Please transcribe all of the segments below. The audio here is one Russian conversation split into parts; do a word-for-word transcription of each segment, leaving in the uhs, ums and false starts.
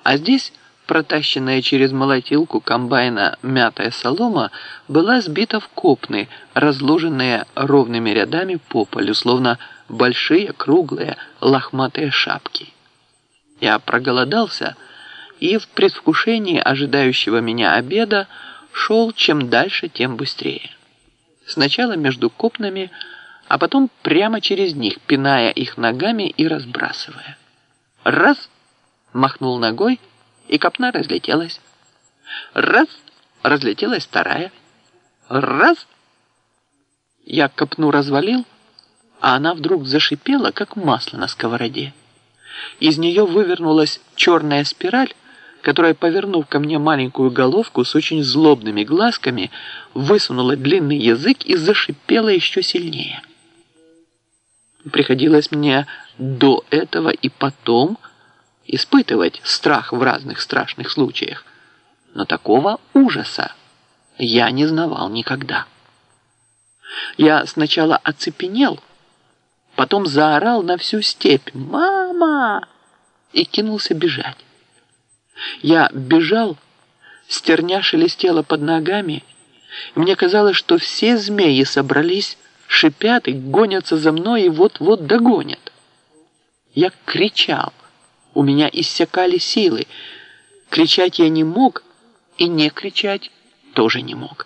А здесь протащенная через молотилку комбайна мятая солома была сбита в копны, разложенные ровными рядами по полю, словно большие круглые лохматые шапки. Я проголодался и в предвкушении ожидающего меня обеда шел чем дальше, тем быстрее. Сначала между копнами, а потом прямо через них, пиная их ногами и разбрасывая. Раз — махнул ногой, и копна разлетелась. Раз — разлетелась вторая. Раз — я копну развалил, а она вдруг зашипела, как масло на сковороде. Из нее вывернулась черная спираль, которая, повернув ко мне маленькую головку с очень злобными глазками, высунула длинный язык и зашипела еще сильнее. Приходилось мне до этого и потом испытывать страх в разных страшных случаях, но такого ужаса я не знавал никогда. Я сначала оцепенел, потом заорал на всю степь «Мама!» и кинулся бежать. Я бежал, стерня шелестела под ногами, и мне казалось, что все змеи собрались, шипят и гонятся за мной и вот-вот догонят. Я кричал, у меня иссякали силы. Кричать я не мог, и не кричать тоже не мог.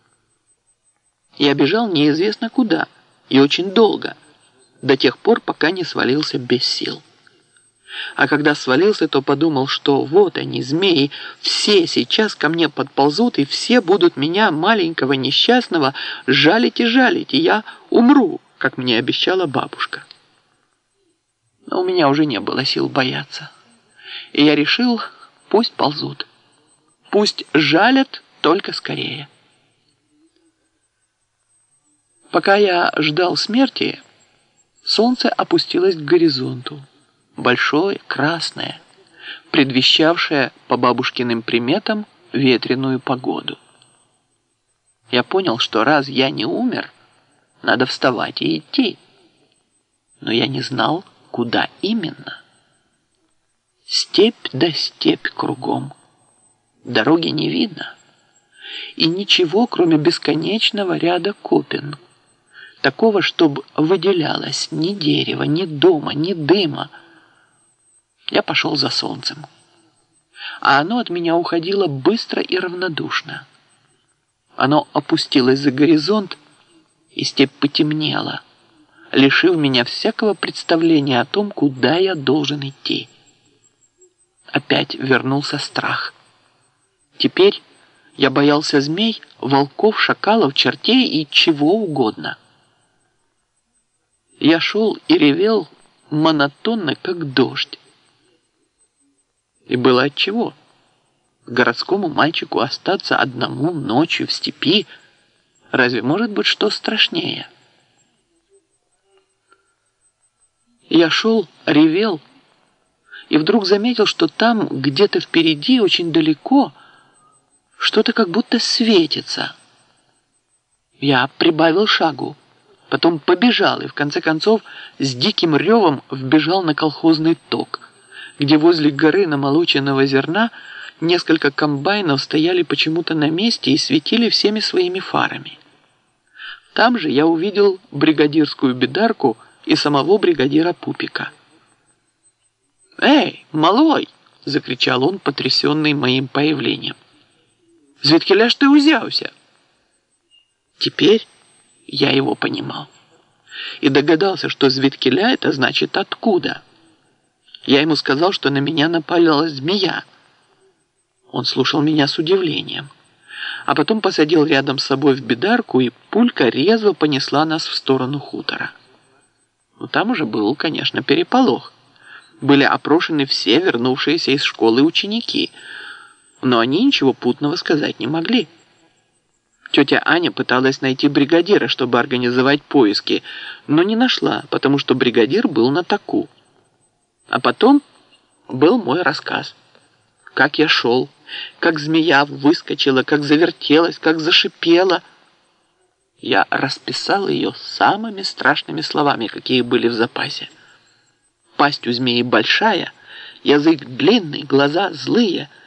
Я бежал неизвестно куда и очень долго, до тех пор, пока не свалился без сил. А когда свалился, то подумал, что вот они, змеи, все сейчас ко мне подползут, и все будут меня, маленького несчастного, жалить и жалить, и я умру, как мне обещала бабушка. Но у меня уже не было сил бояться. И я решил, пусть ползут. Пусть жалят, только скорее. Пока я ждал смерти, солнце опустилось к горизонту. Большое, красное, предвещавшее по бабушкиным приметам ветреную погоду. Я понял, что раз я не умер, надо вставать и идти. Но я не знал, куда именно. Степь да степь кругом. Дороги не видно. И ничего, кроме бесконечного ряда копен. Такого, чтобы выделялось ни дерева, ни дома, ни дыма. Я пошел за солнцем. А оно от меня уходило быстро и равнодушно. Оно опустилось за горизонт, и степь потемнела, лишив меня всякого представления о том, куда я должен идти. Опять вернулся страх. Теперь я боялся змей, волков, шакалов, чертей и чего угодно. Я шел и ревел монотонно, как дождь. И было отчего. Городскому мальчику остаться одному ночью в степи, разве может быть что страшнее? Я шел, ревел, и вдруг заметил, что там, где-то впереди, очень далеко, что-то как будто светится. Я прибавил шагу, потом побежал и, в конце концов, с диким ревом вбежал на колхозный ток, где возле горы намолоченного зерна несколько комбайнов стояли почему-то на месте и светили всеми своими фарами. Там же я увидел бригадирскую бедарку и самого бригадира Пупика. «Эй, малой!» – закричал он, потрясенный моим появлением. «Звідкіля ж ти узявся?» Теперь я его понимал и догадался, что «звідкіля» – это значит «откуда». Я ему сказал, что на меня напала змея. Он слушал меня с удивлением, а потом посадил рядом с собой в бедарку, и пулька резво понесла нас в сторону хутора. Но там уже был, конечно, переполох. Были опрошены все вернувшиеся из школы ученики, но они ничего путного сказать не могли. Тетя Аня пыталась найти бригадира, чтобы организовать поиски, но не нашла, потому что бригадир был на таку. А потом был мой рассказ. Как я шел, как змея выскочила, как завертелась, как зашипела. Я расписал ее самыми страшными словами, какие были в запасе. Пасть у змеи большая, Язык длинный, глаза злые.